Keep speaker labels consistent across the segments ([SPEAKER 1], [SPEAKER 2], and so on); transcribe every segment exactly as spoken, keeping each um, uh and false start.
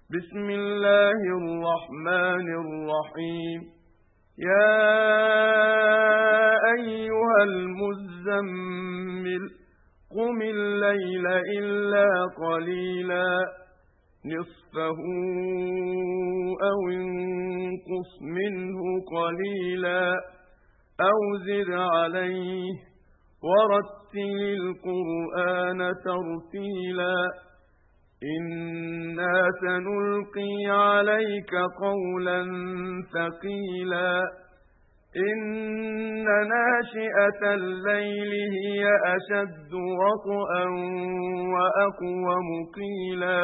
[SPEAKER 1] بسم الله الرحمن الرحيم يا أيها المزمل قم الليل إلا قليلا نصفه أو انقص منه قليلا أو زد عليه ورتل القرآن ترتيلا إنا سنلقي عليك قولا ثقيلا إن ناشئة الليل هي أشد وطئا وأقوم قيلا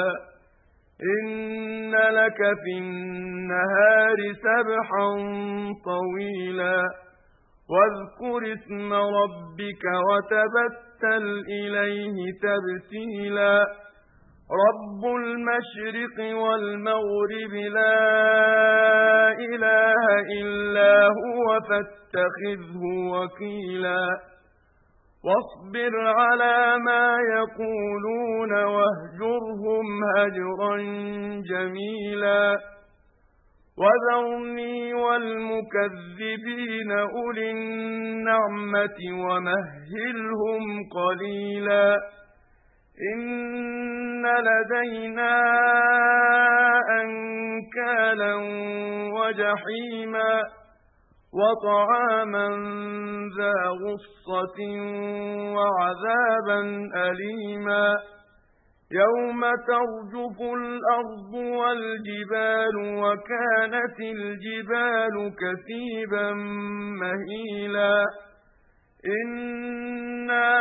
[SPEAKER 1] إن لك في النهار سبحا طويلا واذكر اسم ربك وتبتل إليه تبتيلا رب المشرق والمغرب لا إله إلا هو فاتخذه وكيلا واصبر على ما يقولون واهجرهم هجرا جميلا وذرني والمكذبين أولي النعمة ومهلهم قليلا إن لدينا أنكالا وجحيما وطعاما ذا غصة وعذابا أليما يوم ترجف الأرض والجبال وكانت الجبال كثيبا مهيلا إنا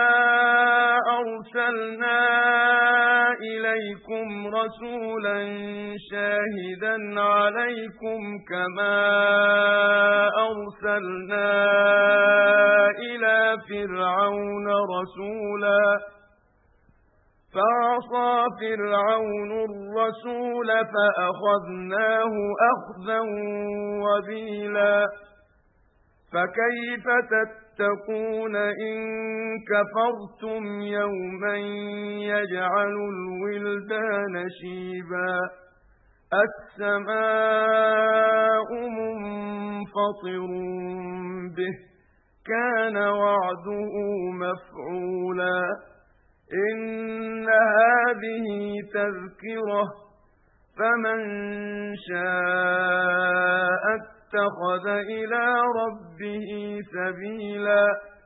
[SPEAKER 1] أرسلنا إليكم رسولا شاهدا عليكم كما أرسلنا إلى فرعون رسولا فعصى فرعون الرسول فأخذناه أخذا وبيلا فكيف تتقون إن كفرتم يوما يجعل الولدان شيبا السماء منفطر به كان وعده مفعولا إن هذه تذكرة فمن شاء اتخذ إلى ربه سبيلا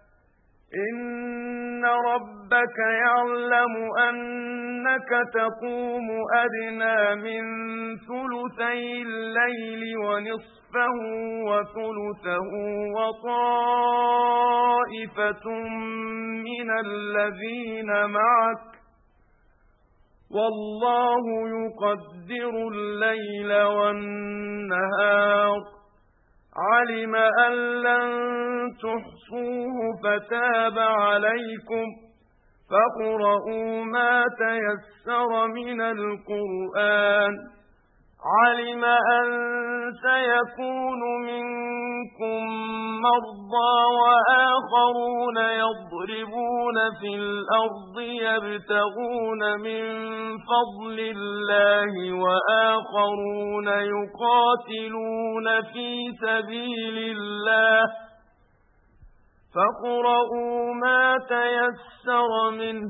[SPEAKER 1] إن ربك يعلم أنك تقوم أدنى من ثلثي الليل ونصفه وثلثه وطائفة من الذين معك والله يقدر الليل والنهار علم أن لن تحصوه فتاب عليكم فاقرؤوا ما تيسر من القرآن علم أن سيكون منكم مرضى وآخرون يضربون في الأرض يبتغون من فضل الله وآخرون يقاتلون في سبيل الله فاقرؤوا ما تيسر منه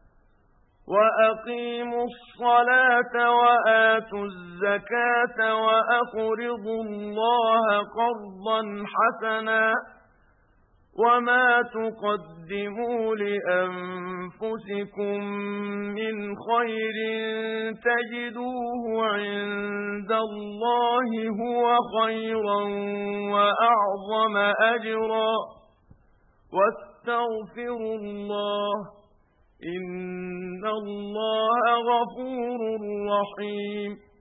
[SPEAKER 1] وأقيموا الصلاة وآتوا الزكاة وأقرضوا الله قرضا حسنا وما تقدموا لأنفسكم من خير تجدوه عند الله هو خيرا وأعظم أجرا واستغفروا الله إن الله غفور رحيم